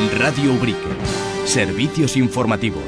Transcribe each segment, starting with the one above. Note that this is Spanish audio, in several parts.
Radio Ubrique. Servicios informativos.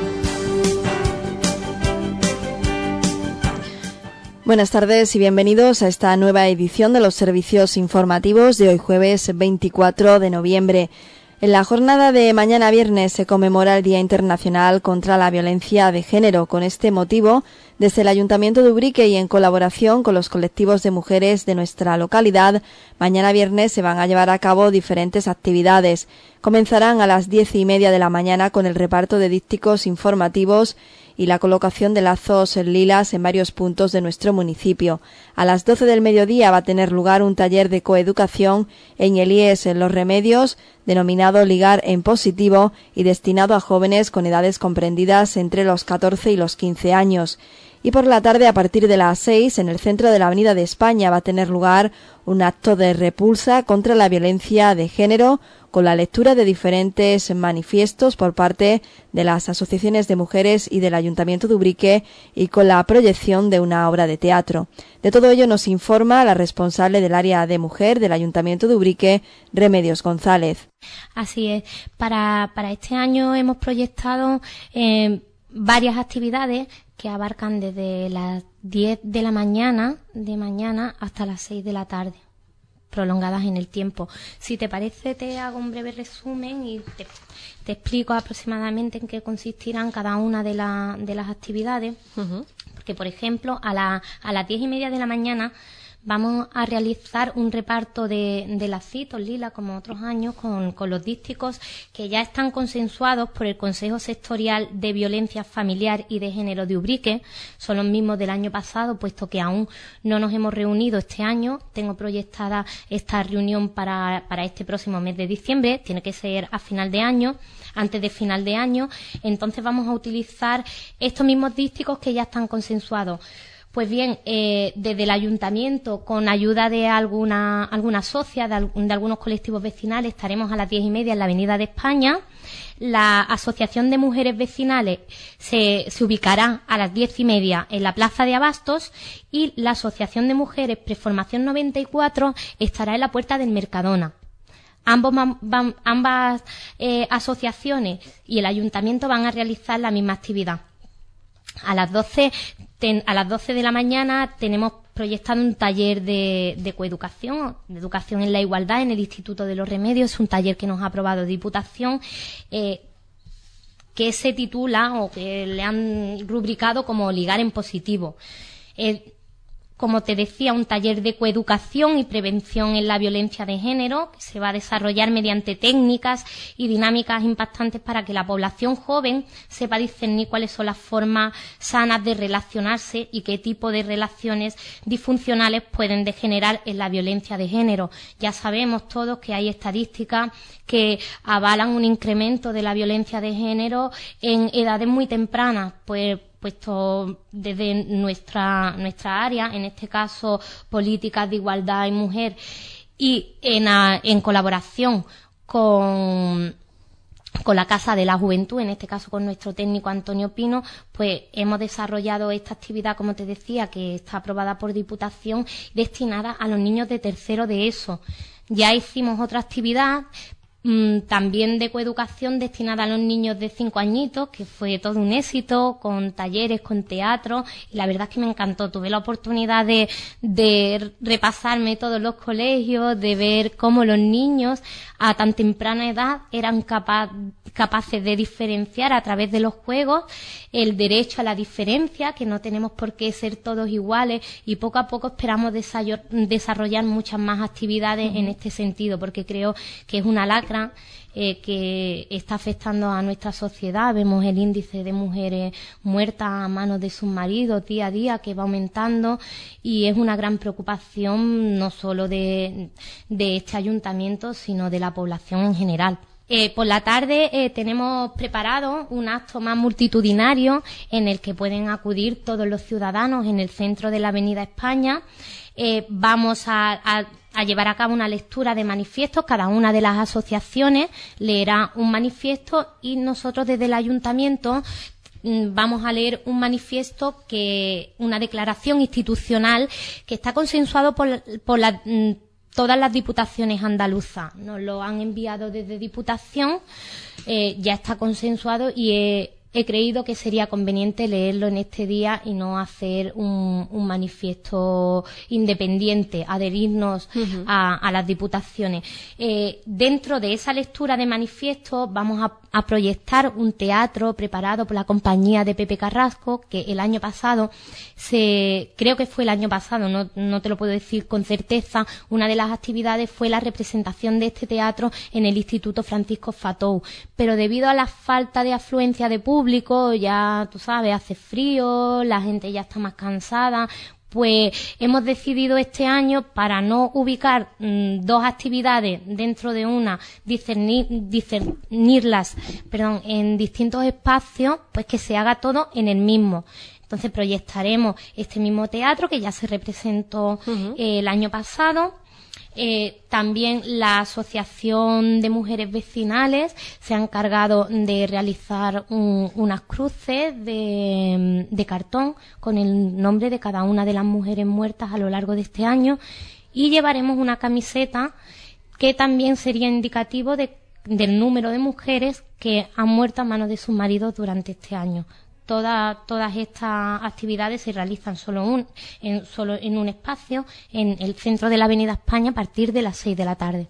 Buenas tardes y bienvenidos a esta nueva edición de los servicios informativos de hoy jueves 24 de noviembre. En la jornada de mañana viernes se conmemora el Día Internacional contra la Violencia de Género. Con este motivo, desde el Ayuntamiento de Ubrique y en colaboración con los colectivos de mujeres de nuestra localidad, mañana viernes se van a llevar a cabo diferentes actividades. Comenzarán a las 10:30 de la mañana con el reparto de dípticos informativos y la colocación de lazos lilas en varios puntos de nuestro municipio. A las 12 del mediodía va a tener lugar un taller de coeducación en el IES en Los Remedios, denominado Ligar en Positivo y destinado a jóvenes con edades comprendidas entre los 14 y los 15 años. Y por la tarde, a partir de las 6, en el centro de la Avenida de España va a tener lugar un acto de repulsa contra la violencia de género, con la lectura de diferentes manifiestos por parte de las asociaciones de mujeres y del Ayuntamiento de Ubrique y con la proyección de una obra de teatro. De todo ello nos informa la responsable del área de mujer del Ayuntamiento de Ubrique, Remedios González. Así es. Para este año hemos proyectado varias actividades que abarcan desde las 10 de la mañana hasta las 6 de la tarde, prolongadas en el tiempo. Si te parece, te hago un breve resumen y te explico aproximadamente en qué consistirán cada una de las actividades. Uh-huh. Porque, por ejemplo, a las 10:30 de la mañana vamos a realizar un reparto de lacitos lila, como otros años, con los dípticos que ya están consensuados por el Consejo Sectorial de Violencia Familiar y de Género de Ubrique. Son los mismos del año pasado, puesto que aún no nos hemos reunido este año. Tengo proyectada esta reunión para este próximo mes de diciembre. Tiene que ser a final de año, antes de final de año. Entonces vamos a utilizar estos mismos dípticos que ya están consensuados. Pues bien, desde el Ayuntamiento, con ayuda de alguna socia, de algunos colectivos vecinales, estaremos a las 10:30 en la Avenida de España. La Asociación de Mujeres Vecinales se ubicará a las 10:30 en la Plaza de Abastos y la Asociación de Mujeres Preformación 94 estará en la Puerta del Mercadona. Ambas asociaciones y el Ayuntamiento van a realizar la misma actividad. A las 12 de la mañana tenemos proyectado un taller de coeducación, de educación en la igualdad en el Instituto de los Remedios. Es un taller que nos ha aprobado Diputación, que se titula o que le han rubricado como Ligar en Positivo. Como te decía, un taller de coeducación y prevención en la violencia de género que se va a desarrollar mediante técnicas y dinámicas impactantes para que la población joven sepa discernir cuáles son las formas sanas de relacionarse y qué tipo de relaciones disfuncionales pueden degenerar en la violencia de género. Ya sabemos todos que hay estadísticas que avalan un incremento de la violencia de género en edades muy tempranas, puesto desde nuestra área, en este caso políticas de igualdad y mujer, y en colaboración con la Casa de la Juventud, en este caso con nuestro técnico Antonio Pino, pues hemos desarrollado esta actividad, como te decía, que está aprobada por Diputación, destinada a los niños de tercero de ESO. Ya hicimos otra actividad también de coeducación destinada a los niños de 5 añitos, que fue todo un éxito, con talleres, con teatro, y la verdad es que me encantó. Tuve la oportunidad de repasarme todos los colegios, de ver cómo los niños a tan temprana edad eran capaces de diferenciar a través de los juegos el derecho a la diferencia, que no tenemos por qué ser todos iguales, y poco a poco esperamos desarrollar muchas más actividades en este sentido, porque creo que es una lacra que está afectando a nuestra sociedad. Vemos el índice de mujeres muertas a manos de sus maridos día a día, que va aumentando, y es una gran preocupación no solo de este ayuntamiento, sino de la población en general. Por la tarde tenemos preparado un acto más multitudinario en el que pueden acudir todos los ciudadanos en el centro de la Avenida España. Vamos a llevar a cabo una lectura de manifiestos. Cada una de las asociaciones leerá un manifiesto y nosotros desde el ayuntamiento vamos a leer un manifiesto, una declaración institucional que está consensuado por todas las diputaciones andaluzas. Nos lo han enviado desde Diputación, ya está consensuado y he creído que sería conveniente leerlo en este día y no hacer un manifiesto independiente, adherirnos a las diputaciones. Dentro de esa lectura de manifiesto vamos a proyectar un teatro preparado por la compañía de Pepe Carrasco, que el año pasado, creo que fue el año pasado, no te lo puedo decir con certeza, una de las actividades fue la representación de este teatro en el Instituto Francisco Fatou, pero debido a la falta de afluencia de público, ya tú sabes, hace frío, la gente ya está más cansada, pues hemos decidido este año, para no ubicar dos actividades dentro de una, discernirlas en distintos espacios, pues que se haga todo en el mismo. Entonces proyectaremos este mismo teatro que ya se representó el año pasado. También la Asociación de Mujeres Vecinales se ha encargado de realizar unas cruces de cartón con el nombre de cada una de las mujeres muertas a lo largo de este año, y llevaremos una camiseta que también sería indicativo del número de mujeres que han muerto a manos de sus maridos durante este año. Todas estas actividades se realizan solo en un espacio, en el centro de la Avenida España, a partir de las 6 de la tarde.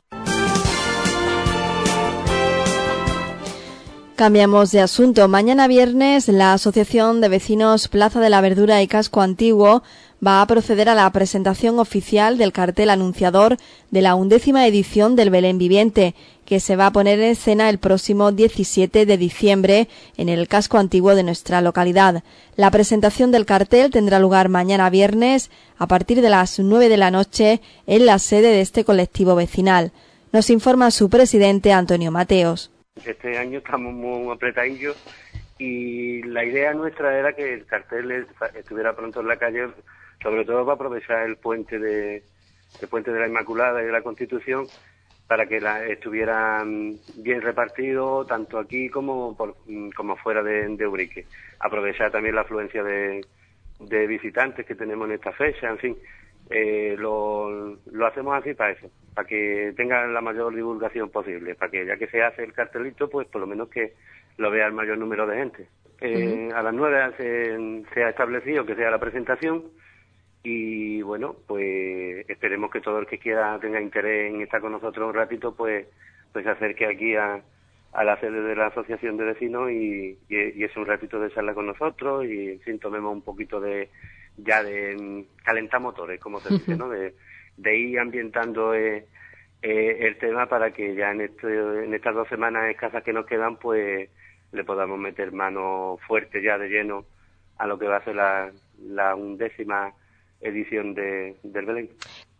Cambiamos de asunto. Mañana viernes, la Asociación de Vecinos Plaza de la Verdura y Casco Antiguo va a proceder a la presentación oficial del cartel anunciador de la 11ª edición del Belén Viviente, que se va a poner en escena el próximo 17 de diciembre en el casco antiguo de nuestra localidad. La presentación del cartel tendrá lugar mañana viernes a partir de las 9 de la noche en la sede de este colectivo vecinal. Nos informa su presidente, Antonio Mateos. Este año estamos muy apretadillos y la idea nuestra era que el cartel estuviera pronto en la calle, sobre todo para aprovechar el puente de la Inmaculada y de la Constitución, para que estuvieran bien repartidos tanto aquí como fuera de Ubrique. Aprovechar también la afluencia de visitantes que tenemos en esta fecha, en fin. Lo hacemos así para eso, para que tengan la mayor divulgación posible, para que ya que se hace el cartelito, pues por lo menos que lo vea el mayor número de gente. A las 9 se ha establecido que sea la presentación y bueno, pues esperemos que todo el que quiera tenga interés en estar con nosotros un ratito, pues se acerque aquí a la sede de la Asociación de Vecinos y es un ratito de charla con nosotros y en fin, tomemos un poquito de calentar motores, como se dice, ¿no? De ir ambientando el tema para que ya en estas 2 semanas escasas que nos quedan, pues le podamos meter mano fuerte ya de lleno a lo que va a ser la 11ª edición del Belén.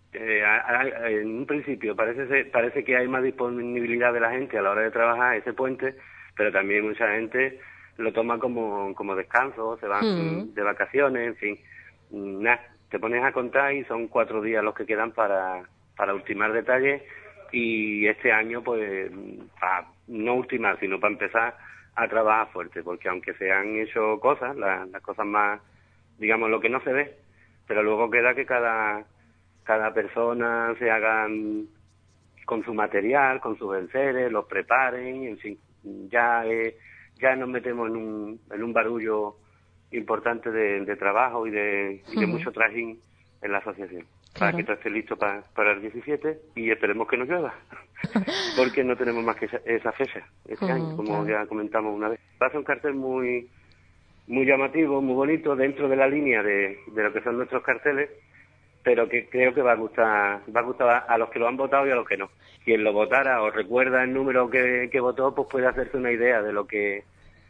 En un principio parece que hay más disponibilidad de la gente a la hora de trabajar ese puente, pero también mucha gente lo toma como descanso, se van de vacaciones, en fin. Te pones a contar y son 4 días los que quedan para ultimar detalles y este año pues para no ultimar sino para empezar a trabajar fuerte, porque aunque se han hecho cosas, las cosas más, digamos, lo que no se ve, pero luego queda que cada persona se hagan con su material, con sus enseres, los preparen, en fin, ya nos metemos en un barullo importante de trabajo y de mucho trajín en la asociación. Claro. Para que todo esté listo para el 17 y esperemos que no llueva, porque no tenemos más que esa fecha este año, como ya comentamos una vez. Va a ser un cartel muy muy llamativo, muy bonito, dentro de la línea de lo que son nuestros carteles, pero que creo que va a gustar a los que lo han votado y a los que no. Quien lo votara o recuerda el número que votó, pues puede hacerse una idea de lo que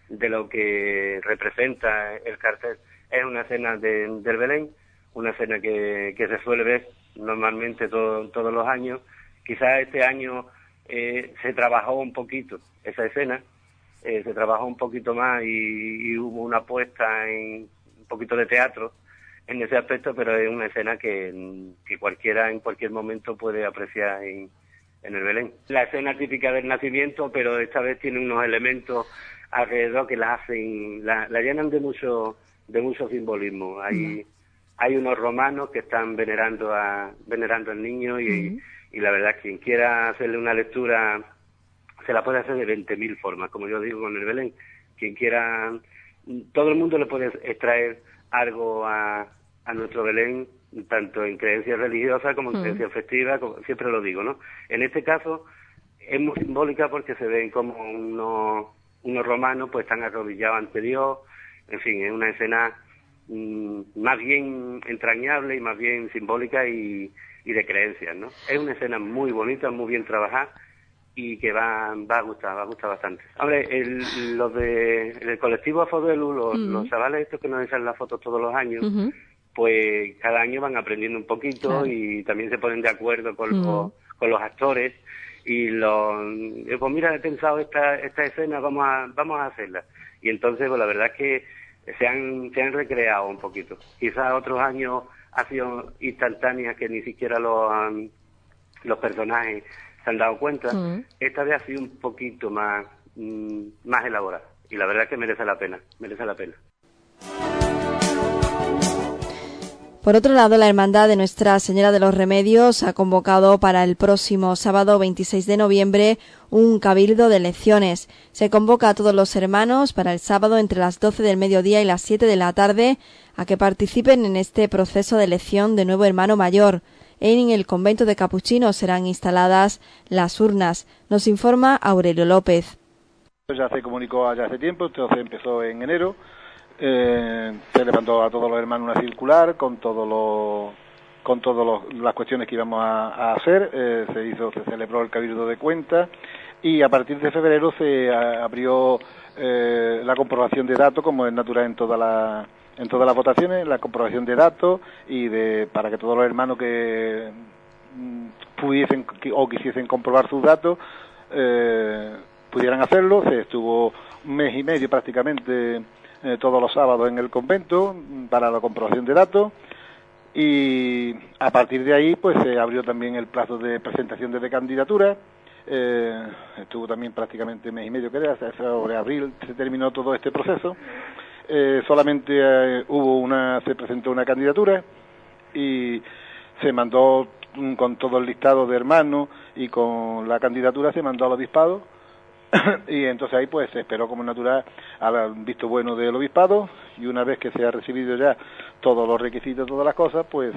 representa el cartel. Es una escena del Belén, una escena que se suele ver normalmente todos los años. Quizás este año se trabajó un poquito esa escena, se trabajó un poquito más y hubo una apuesta en un poquito de teatro en ese aspecto, pero es una escena que cualquiera en cualquier momento puede apreciar en el Belén. La escena típica del nacimiento, pero esta vez tiene unos elementos alrededor que la llenan de mucho simbolismo. Hay unos romanos que están venerando al niño y y la verdad, quien quiera hacerle una lectura se la puede hacer de 20.000 formas, como yo digo con el Belén. Quien quiera, todo el mundo le puede extraer algo a nuestro Belén, tanto en creencias religiosas como en creencias festivas, como siempre lo digo, ¿no? En este caso es muy simbólica porque se ven como unos romanos pues están arrodillados ante Dios. En fin, es una escena más bien entrañable y más bien simbólica y de creencias, ¿no? Es una escena muy bonita, muy bien trabajada y que va a gustar bastante. Hombre, el colectivo Afodelu, los chavales estos que nos echan las fotos todos los años, pues cada año van aprendiendo un poquito, claro, y también se ponen de acuerdo con los actores y pues mira, he pensado esta escena, vamos a hacerla. Y entonces, pues la verdad es que se han recreado un poquito. Quizás otros años ha sido instantáneas que ni siquiera los personajes se han dado cuenta. Esta vez ha sido un poquito más elaborada y la verdad es que merece la pena. Por otro lado, la Hermandad de Nuestra Señora de los Remedios ha convocado para el próximo sábado 26 de noviembre un cabildo de elecciones. Se convoca a todos los hermanos para el sábado entre las 12 del mediodía y las 7 de la tarde a que participen en este proceso de elección de nuevo hermano mayor. En el convento de Capuchinos serán instaladas las urnas. Nos informa Aurelio López. Ya se comunicó ya hace tiempo, entonces empezó en enero. Se levantó a todos los hermanos una circular con todas las cuestiones que íbamos a hacer. Se celebró el cabildo de cuentas y a partir de febrero se abrió la comprobación de datos, como es natural en todas las votaciones, la comprobación de datos para que todos los hermanos que pudiesen o quisiesen comprobar sus datos pudieran hacerlo. Se estuvo un mes y medio prácticamente todos los sábados en el convento para la comprobación de datos y a partir de ahí pues se abrió también el plazo de presentación de candidaturas. Estuvo también prácticamente un mes y medio, sobre abril se terminó todo este proceso. Solamente se presentó una candidatura y se mandó con todo el listado de hermanos y con la candidatura se mandó al obispado. Y entonces ahí pues se esperó como natural al visto bueno del obispado y una vez que se ha recibido ya todos los requisitos, todas las cosas, pues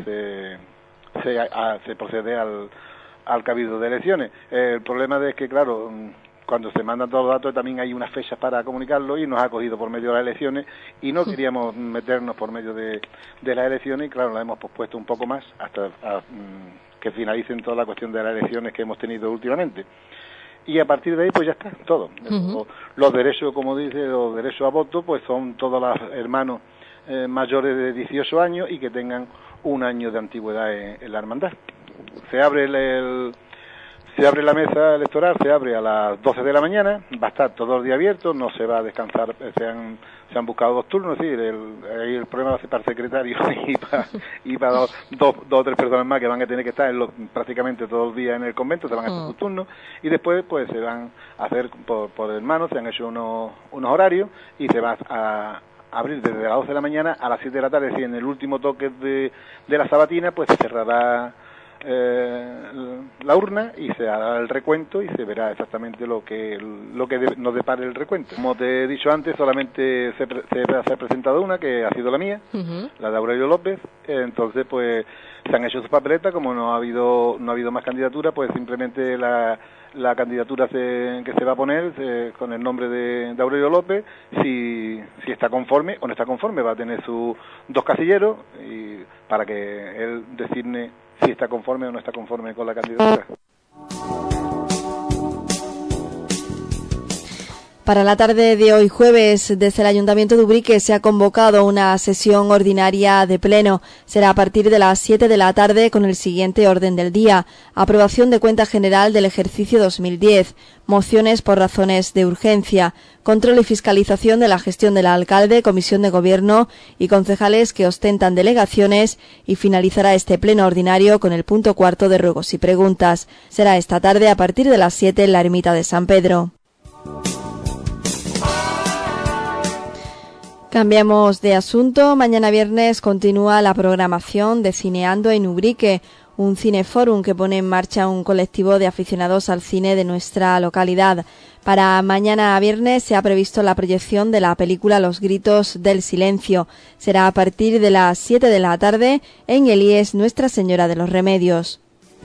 se procede al cabildo de elecciones. El problema es que, claro, cuando se mandan todos los datos también hay unas fechas para comunicarlo y nos ha cogido por medio de las elecciones y no queríamos meternos por medio de las elecciones y claro, la hemos pospuesto un poco más hasta que finalicen toda la cuestión de las elecciones que hemos tenido últimamente. Y a partir de ahí pues ya está todo. Los derechos, como dice, los derechos a voto pues son todos los hermanos mayores de 18 años y que tengan un año de antigüedad en la hermandad. Se abre la mesa electoral, se abre a las 12 de la mañana, va a estar todo el día abierto, no se va a descansar, se han buscado 2 turnos, sí, ahí el problema va a ser para el secretario y para dos o tres personas más que van a tener que estar prácticamente todo el día en el convento, se van a hacer sus turnos y después pues se van a hacer por hermanos, se han hecho unos horarios y se va a abrir desde las 12 de la mañana a las 7 de la tarde, y en el último toque de la sabatina pues se cerrará la urna y se hará el recuento y se verá exactamente lo que nos depare el recuento. Como te he dicho antes, solamente se ha presentado una, que ha sido la mía, la de Aurelio López. Entonces pues se han hecho sus papeletas, como no ha habido más candidaturas, pues simplemente la candidatura que se va a poner con el nombre de Aurelio López, si está conforme o no está conforme, va a tener sus 2 casilleros y para que él designe si está conforme o no está conforme con la candidatura. Para la tarde de hoy jueves, desde el Ayuntamiento de Ubrique se ha convocado una sesión ordinaria de pleno. Será a partir de las 7 de la tarde con el siguiente orden del día: aprobación de cuenta general del ejercicio 2010, mociones por razones de urgencia, control y fiscalización de la gestión del alcalde, comisión de gobierno y concejales que ostentan delegaciones, y finalizará este pleno ordinario con el punto 4 de ruegos y preguntas. Será esta tarde a partir de las 7 en la ermita de San Pedro. Cambiamos de asunto. Mañana viernes continúa la programación de Cineando en Ubrique, un cineforum que pone en marcha un colectivo de aficionados al cine de nuestra localidad. Para mañana viernes se ha previsto la proyección de la película Los gritos del silencio. Será a partir de las 7 de la tarde en el IES Nuestra Señora de los Remedios.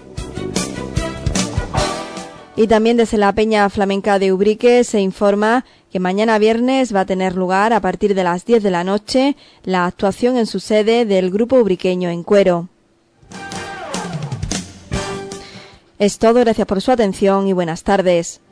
Y también desde la Peña Flamenca de Ubrique se informa que mañana viernes va a tener lugar a partir de las 10 de la noche la actuación en su sede del grupo ubriqueño En Cuero. Es todo, gracias por su atención y buenas tardes.